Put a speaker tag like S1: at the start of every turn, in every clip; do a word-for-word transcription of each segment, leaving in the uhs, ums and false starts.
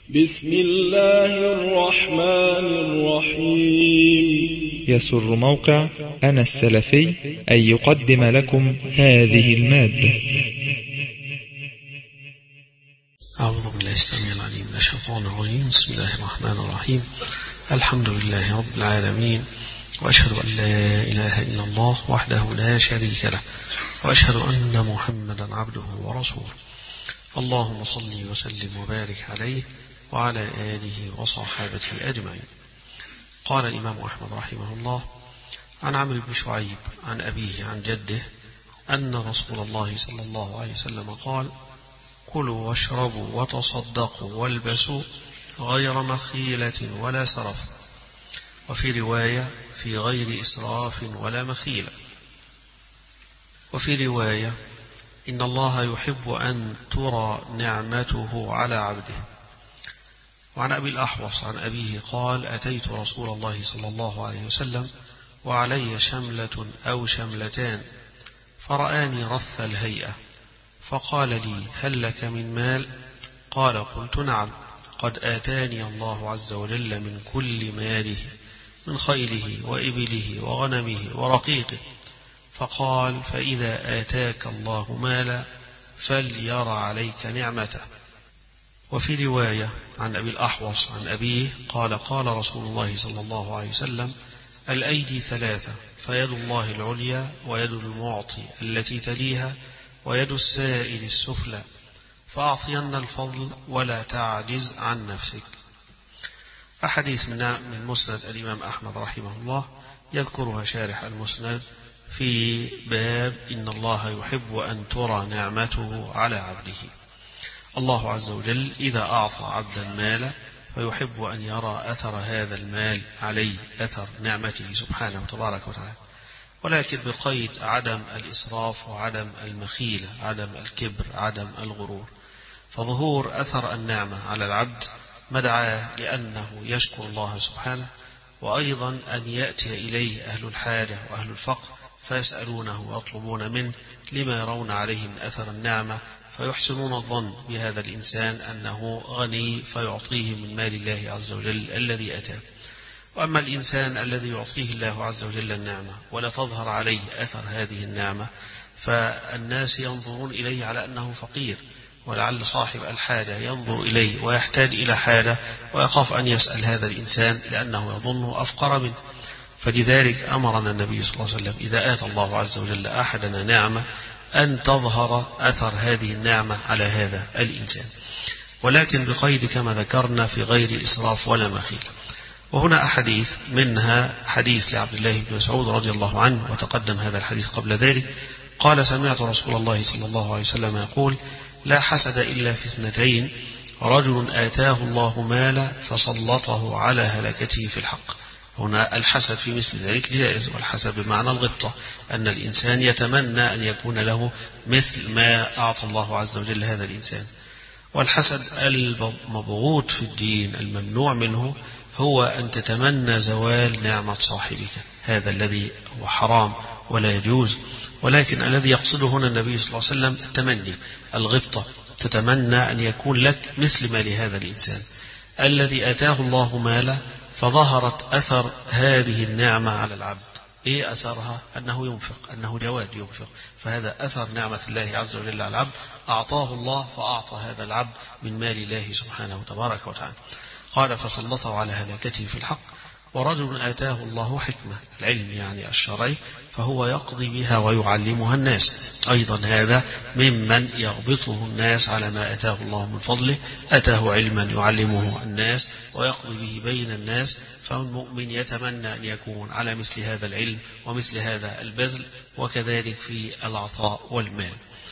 S1: بسم الله الرحمن الرحيم.
S2: يسر موقع أنا السلفي أن يقدم لكم هذه المادة.
S3: أعوذ بالله السميع العليم من الشيطان الرجيم. بسم الله الرحمن الرحيم. الحمد لله رب العالمين، وأشهد أن لا إله إلا الله وحده لا شريك له، وأشهد أن محمدا عبده ورسوله. اللهم صل وسلم وبارك عليه وعلى آله وصحابته أجمعين. قال الإمام أحمد رحمه الله عن عمرو بن شعيب عن أبيه عن جده أن رسول الله صلى الله عليه وسلم قال: كلوا واشربوا وتصدقوا والبسوا غير مخيلة ولا سرف، وفي رواية في غير إسراف ولا مخيلة، وفي رواية إن الله يحب أن ترى نعمته على عبده. وعن أبي الأحوص عن أبيه قال: أتيت رسول الله صلى الله عليه وسلم وعلي شملة أو شملتان، فرآني رث الهيئة فقال لي: هل لك من مال؟ قال: قلت: نعم، قد آتاني الله عز وجل من كل ماله، من خيله وإبله وغنمه ورقيقه. فقال: فإذا آتاك الله مالا فليرى عليك نعمته. وفي رواية عن أبي الأحوص عن أبيه قال: قال رسول الله صلى الله عليه وسلم: الأيدي ثلاثة، فيد الله العليا ويد المعطي التي تليها ويد السائل السفلى، فأعطين الفضل ولا تعجز عن نفسك. أحاديث من مسند الإمام أحمد رحمه الله يذكرها شارح المسند في باب إن الله يحب أن ترى نعمته على عبده. الله عز وجل إذا أعطى عبدا مالا فيحب أن يرى أثر هذا المال عليه، أثر نعمته سبحانه وتبارك وتعالى، ولكن بقيد عدم الإسراف وعدم المخيلة، عدم الكبر، عدم الغرور. فظهور أثر النعمة على العبد مدعاه لأنه يشكر الله سبحانه، وأيضا أن يأتي إليه أهل الحاجة وأهل الفقر فيسألونه ويطلبون منه لما يرون عليه من أثر النعمة، فيحسنون الظن بهذا الإنسان أنه غني فيعطيه من مال الله عز وجل الذي أتاه. وأما الإنسان الذي يعطيه الله عز وجل النعمة ولا تظهر عليه أثر هذه النعمة، فالناس ينظرون إليه على أنه فقير، ولعل صاحب الحاجة ينظر إليه ويحتاج إلى حاجة ويخاف أن يسأل هذا الإنسان لأنه يظنه أفقر منه. فلذلك أمرنا النبي صلى الله عليه وسلم إذا آتى الله عز وجل أحدنا نعمة أن تظهر أثر هذه النعمة على هذا الإنسان، ولكن بقيد كما ذكرنا في غير إسراف ولا مخيل. وهنا أحاديث، منها حديث لعبد الله بن مسعود رضي الله عنه، وتقدم هذا الحديث قبل ذلك. قال: سمعت رسول الله صلى الله عليه وسلم يقول: لا حسد إلا في اثنتين، رجل آتاه الله مالا فسلطه على هلكته في الحق. هنا الحسد في مثل ذلك جائز، والحسد بمعنى الغبطة، أن الإنسان يتمنى أن يكون له مثل ما أعطى الله عز وجل هذا الإنسان. والحسد المبغوض في الدين الممنوع منه هو أن تتمنى زوال نعمة صاحبك، هذا الذي هو حرام ولا يجوز. ولكن الذي يقصده هنا النبي صلى الله عليه وسلم التمني، الغبطة، تتمنى أن يكون لك مثل ما لهذا الإنسان الذي آتاه الله مالا فظهرت أثر هذه النعمة على العبد. إيه أثرها؟ أنه ينفق، أنه جواد ينفق، فهذا أثر نعمة الله عز وجل على العبد، أعطاه الله فأعطى هذا العبد من مال الله سبحانه وتبارك وتعالى. قال: فسلطه على هلاكته في الحق. ورجل آتاه الله حكمة، العلم يعني الشرعي، فهو يقضي بها ويعلمها الناس. أيضا هذا ممن يغبطه الناس على ما آتاه الله من فضله، آتاه علما يعلمه الناس ويقضي به بين الناس، فالمؤمن يتمنى أن يكون على مثل هذا العلم ومثل هذا البذل، وكذلك في العطاء والمال.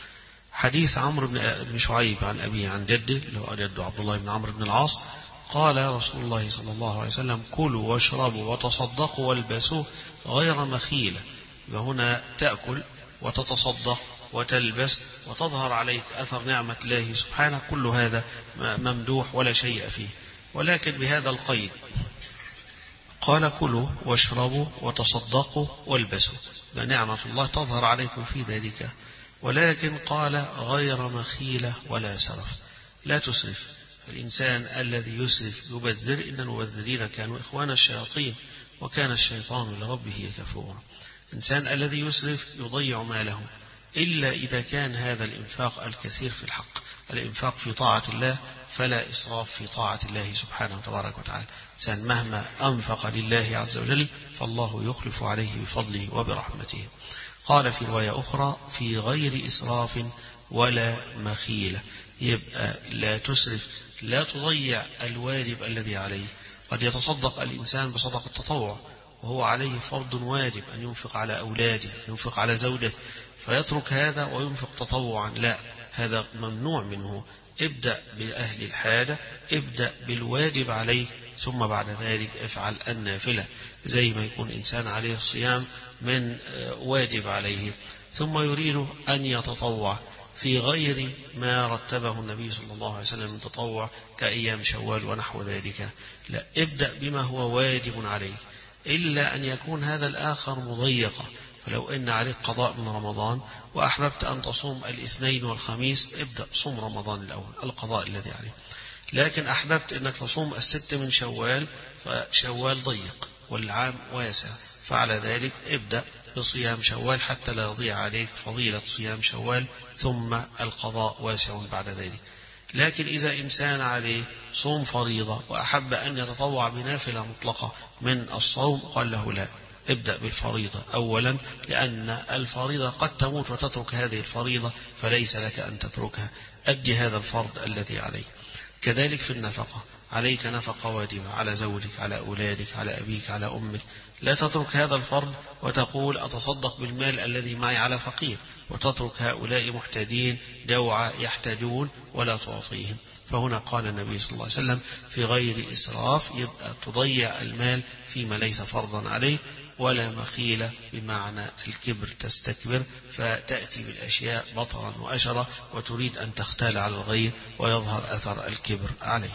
S3: حديث عمرو بن شعيب عن أبيه عن جده، اللي هو جده عبد الله بن عمرو بن العاص، قال رسول الله صلى الله عليه وسلم: كلوا واشربوا وتصدقوا والبسوا غير مخيلة. وهنا تأكل وتتصدق وتلبس وتظهر عليك أثر نعمة الله سبحانه، كل هذا ممدوح ولا شيء فيه، ولكن بهذا القيد. قال: كلوا واشربوا وتصدقوا والبسوا، نعمة الله تظهر عليكم في ذلك، ولكن قال: غير مخيلة ولا سرف، لا تسرف الإنسان الذي يسرف يبذر، إن المبذرين كانوا إخوان الشياطين وكان الشيطان لربه كفورا. الإنسان الذي يسرف يضيع ماله، إلا إذا كان هذا الإنفاق الكثير في الحق، الإنفاق في طاعة الله، فلا إسراف في طاعة الله سبحانه وتبارك وتعالى. الإنسان مهما أنفق لله عز وجل فالله يخلف عليه بفضله وبرحمته. قال في رواية أخرى: في غير إسراف ولا مخيلة. يبقى لا تسرف، لا تضيع الواجب الذي عليه. قد يتصدق الإنسان بصدقة التطوع وهو عليه فرض واجب أن ينفق على أولاده، أن ينفق على زوجه، فيترك هذا وينفق تطوعا، لا، هذا ممنوع منه. ابدأ بأهل الحاجة، ابدأ بالواجب عليه، ثم بعد ذلك افعل النافلة. زي ما يكون إنسان عليه صيام من واجب عليه ثم يريد أن يتطوع في غير ما رتبه النبي صلى الله عليه وسلم من تطوع كأيام شوال ونحو ذلك، لا، ابدأ بما هو واجب عليه، إلا أن يكون هذا الآخر مضيقا. فلو إن عليك قضاء من رمضان وأحببت أن تصوم الاثنين والخميس، ابدأ صوم رمضان الأول، القضاء الذي عليه. لكن أحببت أنك تصوم الست من شوال، فشوال ضيق والعام واسع، فعلى ذلك ابدأ بصيام شوال حتى لا يضيع عليك فضيلة صيام شوال، ثم القضاء واسع بعد ذلك. لكن إذا إنسان عليه صوم فريضة وأحب أن يتطوع بنافلة مطلقة من الصوم، قال له لا، ابدأ بالفريضة أولا، لأن الفريضة قد تموت وتترك هذه الفريضة، فليس لك أن تتركها، أدي هذا الفرض الذي عليك. كذلك في النفقة، عليك نفقة واجبة على زوجك، على أولادك، على أبيك، على أمك، لا تترك هذا الفرض وتقول أتصدق بالمال الذي معي على فقير، وتترك هؤلاء محتاجين جوعى يحتاجون ولا تعطيهم. فهنا قال النبي صلى الله عليه وسلم في غير إسراف، يبقى تضيع المال فيما ليس فرضا عليك، ولا مخيلة بمعنى الكبر، تستكبر فتأتي بالأشياء بطرا وأشرا وتريد أن تختال على الغير ويظهر أثر الكبر عليك.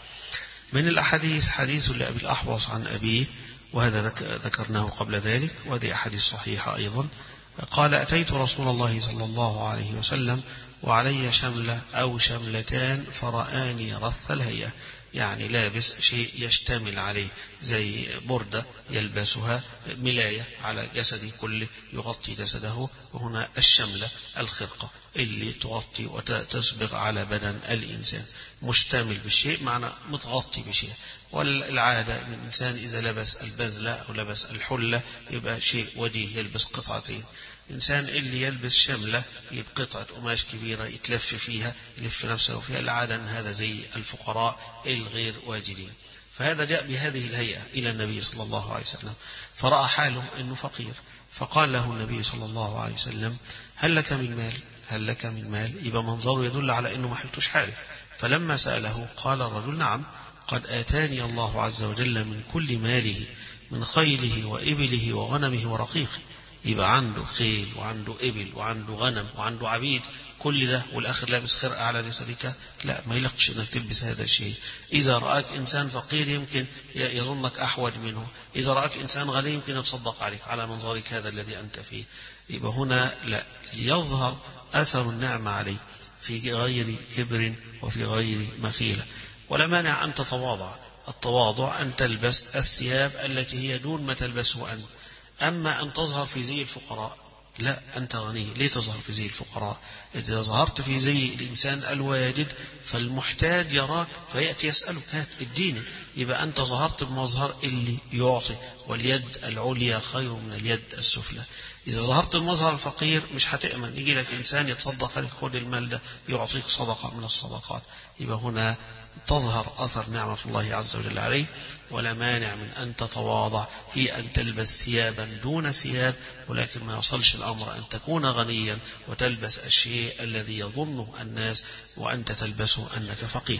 S3: من الأحاديث حديث لأبي الأحوص عن أبيه، وهذا ذكرناه قبل ذلك، وهذه أحاديث صحيحة أيضا. قال: أتيت رسول الله صلى الله عليه وسلم وعلي شملة أو شملتان فرآني رث الهيئة، يعني لابس شيء يشتمل عليه زي بردة يلبسها، ملاية على جسده كله يغطي جسده، وهنا الشملة الخرقة اللي تغطي وتسبغ على بدن الإنسان، مشتمل بالشيء معنى متغطي بشيء. والعادة أن الإنسان إذا لبس البذلة أو لبس الحلة يبقى شيء وجيه، يلبس قطعتين. الإنسان اللي يلبس شملة يبقى قطعة قماش كبيرة يتلف فيها، يلف نفسه فيها، العادة أن هذا زي الفقراء الغير واجدين. فهذا جاء بهذه الهيئة إلى النبي صلى الله عليه وسلم، فرأى حاله أنه فقير، فقال له النبي صلى الله عليه وسلم: هل لك من مال؟ هل لك من مال؟ يبقى منظره يدل على أنه ما حلتش حاله. فلما سأله قال الرجل: نعم، قد آتاني الله عز وجل من كل ماله، من خيله وإبله وغنمه ورقيقه. يبقى عنده خيل وعنده إبل وعنده غنم وعنده عبيد، كل ده والآخر لابس خرقة على جسدك، لا، ما يلقش أنك تلبس هذا الشيء. إذا رأك إنسان فقير يمكن يظنك أحوج منه، إذا رأك إنسان غني يمكن يتصدق عليك على منظرك هذا الذي أنت فيه. يبقى هنا لا، يظهر أثر النعمة عليه في غير كبر وفي غير مخيلة. ولا مانع أن تتواضع، التواضع أن تلبس الثياب التي هي دون ما تلبسه أنت. أما أن تظهر في زي الفقراء، لا، أنت غني، ليه تظهر في زي الفقراء؟ إذا ظهرت في زي الإنسان الواجد فالمحتاج يراك فيأتي يسألك: هات اديني. يبقى أنت ظهرت بمظهر اللي يعطي، واليد العليا خير من اليد السفلى. إذا ظهرت المظهر الفقير مش هتأمن، يجي لك إنسان يتصدق عليك: خذ المال ده، يعطيك صدقة من الصدقات. يبقى هنا تظهر أثر نعمة الله عز وجل عليه. ولا مانع من أن تتواضع في أن تلبس ثيابا دون ثياب، ولكن ما يصلش الأمر أن تكون غنيا وتلبس الشيء الذي يظنه الناس وأنت تلبسه أنك فقير.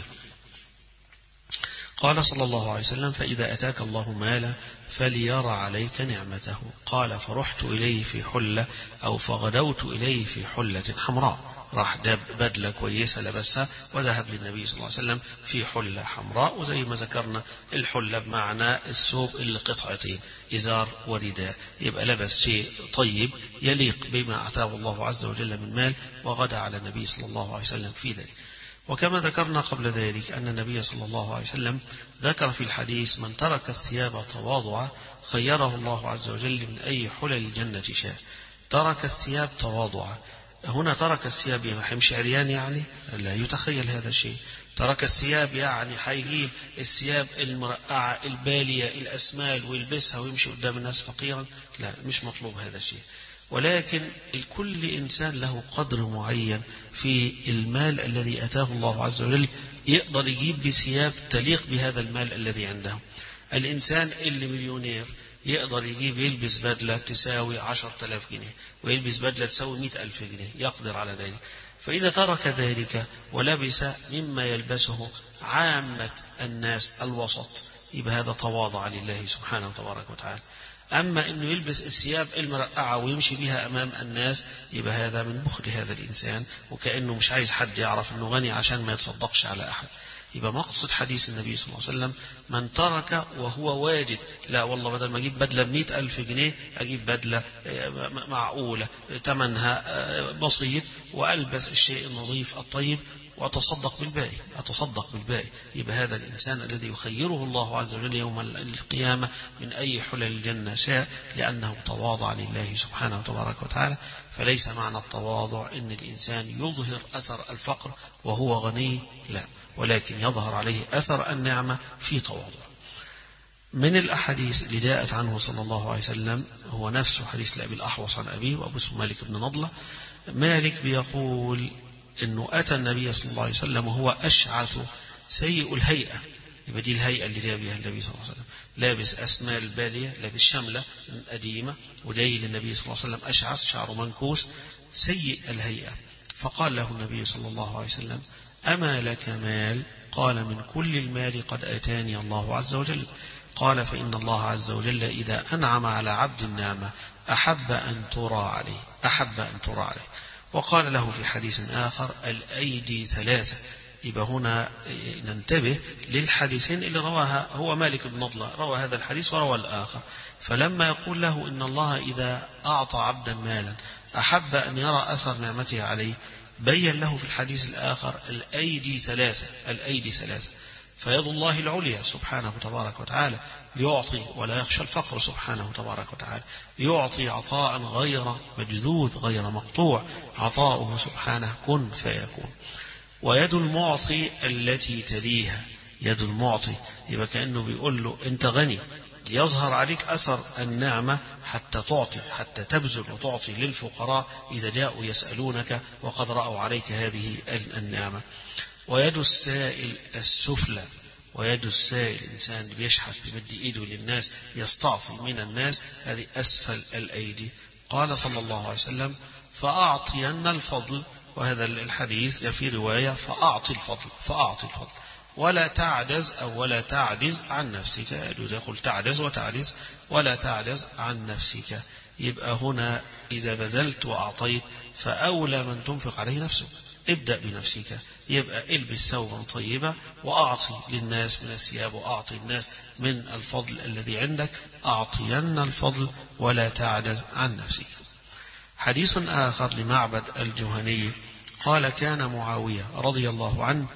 S3: قال صلى الله عليه وسلم: فإذا أتاك الله مالا فليرى عليك نعمته. قال: فرحت إليه في حلة أو فغدوت إليه في حلة حمراء. راح جاب بدلة كويسة لبسها وذهب للنبي صلى الله عليه وسلم في حلة حمراء. وزي ما ذكرنا الحلة بمعنى الثوب اللي قطعتين، إزار ورداء، يبقى لبس شيء طيب يليق بما أعطاه الله عز وجل من مال، وغدا على النبي صلى الله عليه وسلم في ذلك. وكما ذكرنا قبل ذلك أن النبي صلى الله عليه وسلم ذكر في الحديث: من ترك الثياب تواضعا خيره الله عز وجل من أي حلل الجنة شاء. ترك الثياب تواضعا، هنا ترك الثياب يمشي عريان يعني؟ لا يتخيل هذا الشيء. ترك الثياب يعني هيجيب الثياب المرقعة البالية الأسمال ويلبسها ويمشي قدام الناس فقيرا؟ لا، مش مطلوب هذا الشيء. ولكن الكل إنسان له قدر معين في المال الذي أتاه الله عز وجل، يقدر يجيب بثياب تليق بهذا المال الذي عنده. الإنسان اللي مليونير يقدر يجيب يلبس بدلة تساوي عشرة آلاف جنيه، ويلبس بدلة تساوي مئة ألف جنيه، يقدر على ذلك. فإذا ترك ذلك ولبس مما يلبسه عامة الناس الوسط، يبقى هذا تواضع لله سبحانه وتبارك وتعالى. أما أنه يلبس الثياب المرقعة ويمشي بها أمام الناس، يبقى هذا من بخل هذا الإنسان، وكأنه مش عايز حد يعرف أنه غني عشان ما يتصدقش على أحد. يبقى مقصد حديث النبي صلى الله عليه وسلم: من ترك وهو واجد، لا والله بدل ما أجيب بدلة بمئة ألف جنيه أجيب بدلة معقولة ثمنها بسيط وألبس الشيء النظيف الطيب وأتصدق بالباقي أتصدق بالباقي يبقى هذا الإنسان الذي يخيره الله عز وجل يوم القيامة من أي حلل الجنة شاء، لأنه تواضع لله سبحانه وتبارك وتعالى. فليس معنى التواضع أن الإنسان يظهر أثر الفقر وهو غني، لا، ولكن يظهر عليه أثر النعمة في تواضع. من الأحاديث اللي جاءت عنه صلى الله عليه وسلم هو نفس حديث لأبي الأحوص عن أبيه، وأبو اسمه مالك بن نضلة. مالك بيقول إنه أتى النبي صلى الله عليه وسلم وهو أشعث سيء الهيئة، يبقى دي الهيئة اللي جاء بها النبي صلى الله عليه وسلم، لابس أسمال بالية، لابس شملة قديمة، وجاي للنبي صلى الله عليه وسلم أشعث شعره منكوس سيء الهيئة. فقال له النبي صلى الله عليه وسلم: أما لك مال؟ قال: من كل المال قد آتاني الله عز وجل. قال: فإن الله عز وجل إذا أنعم على عبد النعمة أحب أن ترى عليه أحب أن ترى عليه. وقال له في حديث آخر: الأيدي ثلاثة. يبقى هنا ننتبه للحديثين اللي رواها هو مالك بن نضلة، روى هذا الحديث وروى الآخر. فلما يقول له إن الله إذا أعطى عبدا مالا أحب أن يرى أثر نعمته عليه، بين له في الحديث الآخر: الأيدي ثلاثة الأيدي ثلاثة فيد الله العليا سبحانه وتبارك وتعالى يعطي ولا يخشى الفقر سبحانه وتبارك وتعالى، يعطي عطاء غير مجذوذ غير مقطوع، عطاؤه سبحانه كن فيكون. ويد المعطي التي تليها، يد المعطي يبقى كأنه بيقول له أنت غني، يظهر عليك أثر النعمة حتى تعطي، حتى تبذل وتعطي للفقراء إذا جاءوا يسألونك وقد رأوا عليك هذه النعمة. ويد السائل السفلى، ويد السائل الإنسان اللي بيشحت بمد إيده للناس يستعطي من الناس، هذه أسفل الأيدي. قال صلى الله عليه وسلم: فأعطين الفضل. وهذا الحديث في رواية: فأعطي الفضل فأعطي الفضل ولا تعجز أو ولا تعجز عن نفسك. يقول تعجز وتعجز ولا تعجز عن نفسك. يبقى هنا إذا بذلت وأعطيت فأولى من تنفق عليه نفسك، ابدأ بنفسك. يبقى البس ثوبا طيبا وأعطي للناس من الثياب وأعطي الناس من الفضل الذي عندك. أعطين الفضل ولا تعجز عن نفسك. حديث آخر لمعبد الجهني قال: كان معاوية رضي الله عنه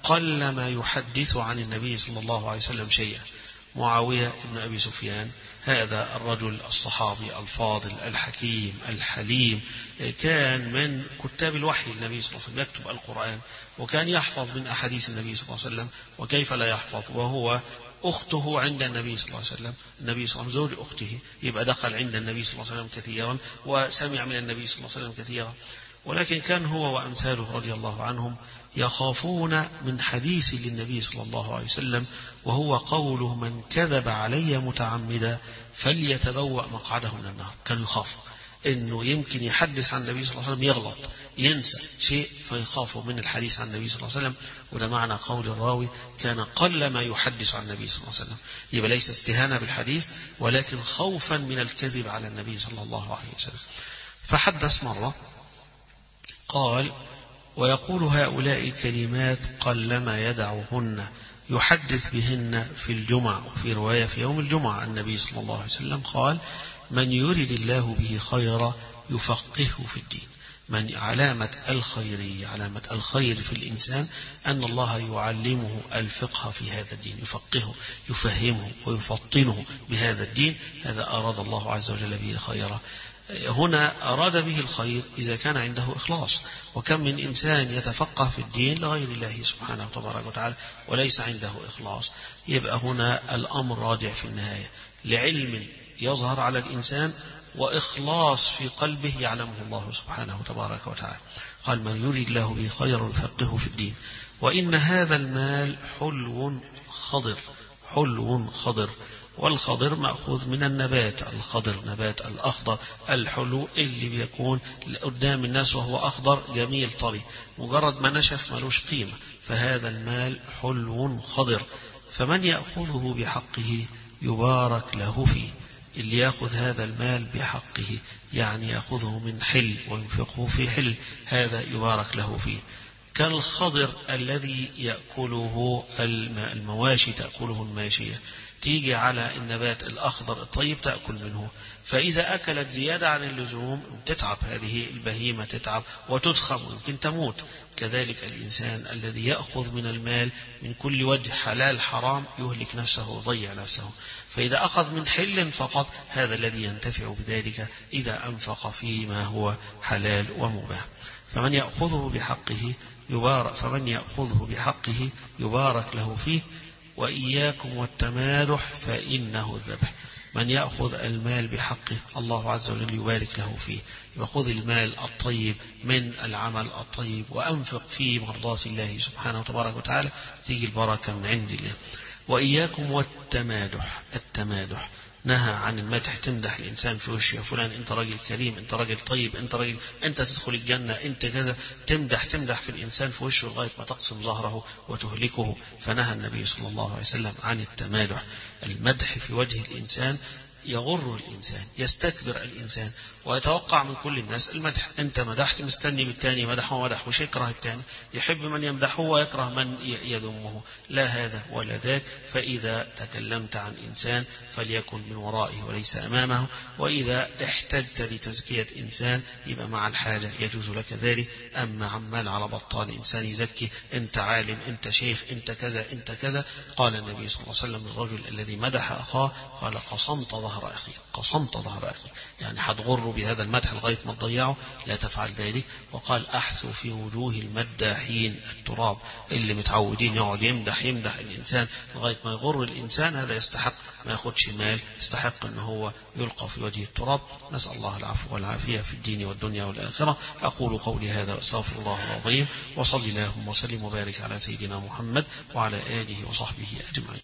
S3: قل ما يحدث عن النبي صلى الله عليه وسلم شيئا. معاوية ابن أبي سفيان هذا الرجل الصحابي الفاضل الحكيم الحليم، كان من كتاب الوحي النبي صلى الله عليه وسلم، يكتب القرآن وكان يحفظ من أحاديث النبي صلى الله عليه وسلم، وكيف لا يحفظ وهو أخته عند النبي صلى الله عليه وسلم، النبي صلى الله عليه وسلم زوج أخته، يبقى دخل عند النبي صلى الله عليه وسلم كثيرا وسمع من النبي صلى الله عليه وسلم كثيرا. ولكن كان هو وأمثاله رضي الله عنهم يخافون من حديث للنبي صلى الله عليه وسلم، وهو قوله: من كذب علي متعمدا فليتبوأ مقعده من النار. كانوا يخافوا إنه يمكن يحدث عن النبي صلى الله عليه وسلم يغلط ينسى شيء فيخافوا من الحديث عن النبي صلى الله عليه وسلم. وده معنى قول الراوي: كان قل ما يحدث عن النبي صلى الله عليه وسلم. يبقى ليس استهانة بالحديث ولكن خوفا من الكذب على النبي صلى الله عليه وسلم. فحدث مرة قال: ويقول هؤلاء كلمات قلما يدعهن يحدث بهن في الجمعة. وفي رواية في يوم الجمعة النبي صلى الله عليه وسلم قال: من يرد الله به خيرا يفقهه في الدين. من علامة الخيرية، علامة الخير في الإنسان أن الله يعلمه الفقه في هذا الدين، يفقهه يفهمه ويفطنه بهذا الدين. هذا أراد الله عز وجل به خيرا. هنا أراد به الخير إذا كان عنده إخلاص. وكم من إنسان يتفقه في الدين لغير الله سبحانه تبارك وتعالى وليس عنده إخلاص. يبقى هنا الأمر راجع في النهاية لعلم يظهر على الإنسان وإخلاص في قلبه يعلمه الله سبحانه تبارك وتعالى. قال من يريد الله به خيرا يفقهه في الدين. وإن هذا المال حلو خضر، حلو خضر، والخضر مأخوذ من النبات، الخضر نبات الأخضر الحلو اللي بيكون قدام الناس وهو أخضر جميل طري، مجرد ما نشف ملوش قيمة. فهذا المال حلو خضر، فمن يأخذه بحقه يبارك له فيه. اللي يأخذ هذا المال بحقه يعني يأخذه من حل وينفقه في حل، هذا يبارك له فيه. كالخضر الذي يأكله المواشي، تأكله الماشية، تيجي على النبات الأخضر الطيب تأكل منه، فإذا أكلت زيادة عن اللزوم تتعب، هذه البهيمة تتعب وتضخم ويمكن تموت. كذلك الإنسان الذي يأخذ من المال من كل وجه حلال حرام يهلك نفسه ويضيع نفسه. فإذا أخذ من حل فقط هذا الذي ينتفع بذلك إذا أنفق فيما هو حلال ومباح. فمن يأخذه بحقه يبارك فمن يأخذه بحقه يبارك له فيه. وإياكم والتمادح فإنه الذبح. من يأخذ المال بحقه الله عز وجل يبارك له فيه. يأخذ المال الطيب من العمل الطيب وأنفق في مرضاة الله سبحانه وتبارك وتعالى، تيجي البركة من عند الله. وإياكم والتمادح، التمادح نهى عن المدح، تمدح الإنسان في وشه، يا فلان أنت راجل كريم، أنت راجل طيب، أنت راجل أنت تدخل الجنة، أنت كذا، تمدح تمدح في الإنسان في وشه لغاية ما تقسم ظهره وتهلكه. فنهى النبي صلى الله عليه وسلم عن التمادح. المدح في وجه الإنسان يغر الإنسان، يستكبر الإنسان ويتوقع من كل الناس المدح. أنت مدحت مستني من الثاني مدح ومدح، وش يكره الثاني، يحب من يمدحه ويكره من يذمه. لا هذا ولا ذاك. فإذا تكلمت عن إنسان فليكن من ورائه وليس أمامه، وإذا احتجت لتزكية إنسان يبقى مع الحاجة يجوز لك ذلك. أما عمال على بطال إنسان يزكي، أنت عالم، أنت شيخ، أنت كذا، أنت كذا. قال النبي صلى الله عليه وسلم الرجل الذي مدح أخاه قال قصمت ظهر أخي، قصمت ظهر أخي، يعني حتغر بهذا المدح لغاية ما تضيعه، لا تفعل ذلك. وقال أحثوا في وجوه المداحين التراب، اللي متعودين يقعد يمدح يمدح الإنسان لغاية ما يغر الإنسان، هذا يستحق ما ياخدش مال، يستحق أنه هو يلقى في وجه التراب. نسأل الله العفو والعافية في الدين والدنيا والآخرة. أقول قولي هذا واستغفر الله العظيم، وصلي اللهم وسلم وبارك على سيدنا محمد وعلى آله وصحبه أجمعين.